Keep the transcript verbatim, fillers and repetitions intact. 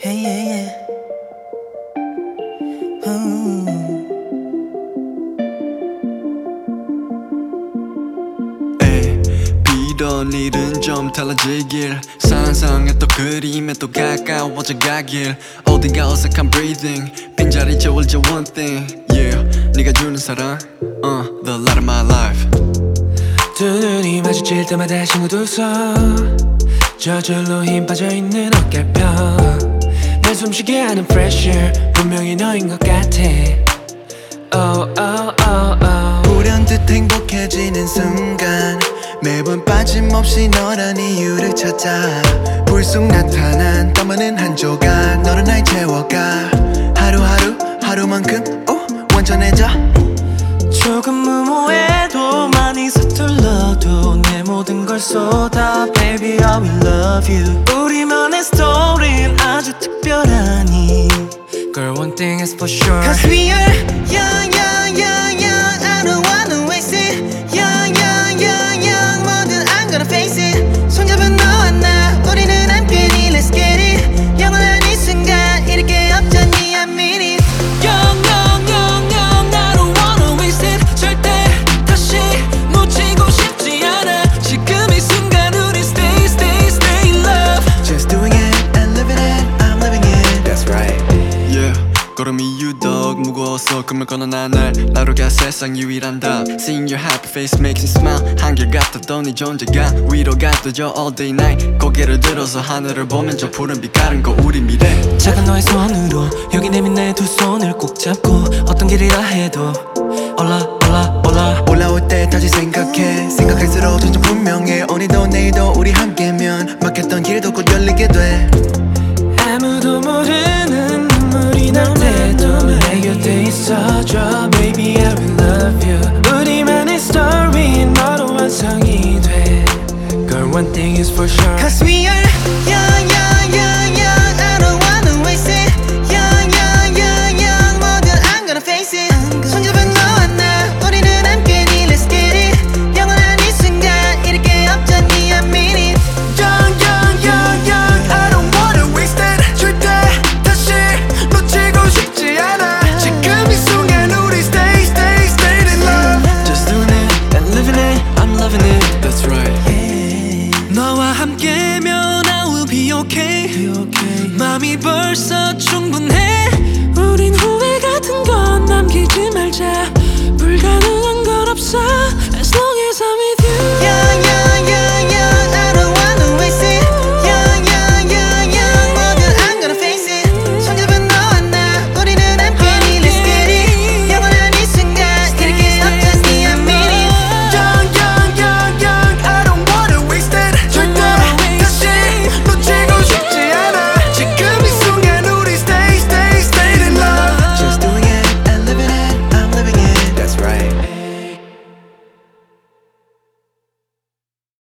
Hey, yeah, yeah. Ooh. 에이, 비던 일은 좀 달라지길 상상했던 그림에 또 가까워져 가길 어딘가 어색한 breathing 빈자리 채워져 one thing yeah 네가 주는 사랑 uh, the light of my life 두 눈이 마주칠 때마다 신고 두서 저절로 힘 빠져있는 어깨편 날 숨쉬게 하는 pressure 분명히 너인 것 같아 oh, oh, oh, oh. 불현듯 행복해지는 순간 매번 빠짐없이 너란 이유를 찾아 불 속 나타난 땀 많은 한 조각 너로 날 채워가 하루하루 하루만큼 오 완전해져 조금 무모해도 많이 서툴러도 내 모든 걸 쏟아 Baby I will love you 우리만의 스토리는 아주 특별하니 Girl one thing is for sure Cause we are young young young young I don't wanna waste it Young young young young 뭐든 I'm gonna face it 손잡은 너와 나 우리는 함께니 Let's get it 영원한 이 순간 잃을 게 없잖니 I mean it Young young young young I don't wanna waste it 절대 다시 놓치고 싶지 않아 지금 이 순간 우리 stay stay stay in love Just doing it and living it I'm living it That's right yeah 걸음이 유독 무거워서 꿈을 건너 나날 나로가 세상 유일한 답 Seeing your happy face makes me smile 한결같았던 네 존재가 위로가 되죠 all day night 고개를 들어서 하늘을 보면 저 푸른 빛 가른 거 우리 미래 작은 너의 손으로 여기 내민 내 두 손을 꼭 잡고 어떤 길이라 해도 올라 올라 올라 올라올 때 다시 생각해 생각할수록 점점 분명해 오늘도 내일도 우리 함께면 막혔던 길도 곧 열리게 돼 아무도 모르는 눈물이 날 때도 내 곁에 있어줘 Baby I will love you 우리만의 story 너로 완성이 돼 Girl one thing is for sure Cause we are young young young young I don't wanna waste it Young young young young 뭐든 I'm gonna face it 손잡은 너와 나 우리는 함께니 Let's get it 영원한 이 순간 잃을 게 없잖니 I mean it Young young young young I don't wanna waste it 절대 다시 놓치고 싶지 않아 지금 이 순간 우리 stay stay stay in love Just doing it and living it I'm loving it That's right 너와 함께면 I will be okay, be okay. 맘이 벌써 충분해 우린 후회 같은 건 남기지 말자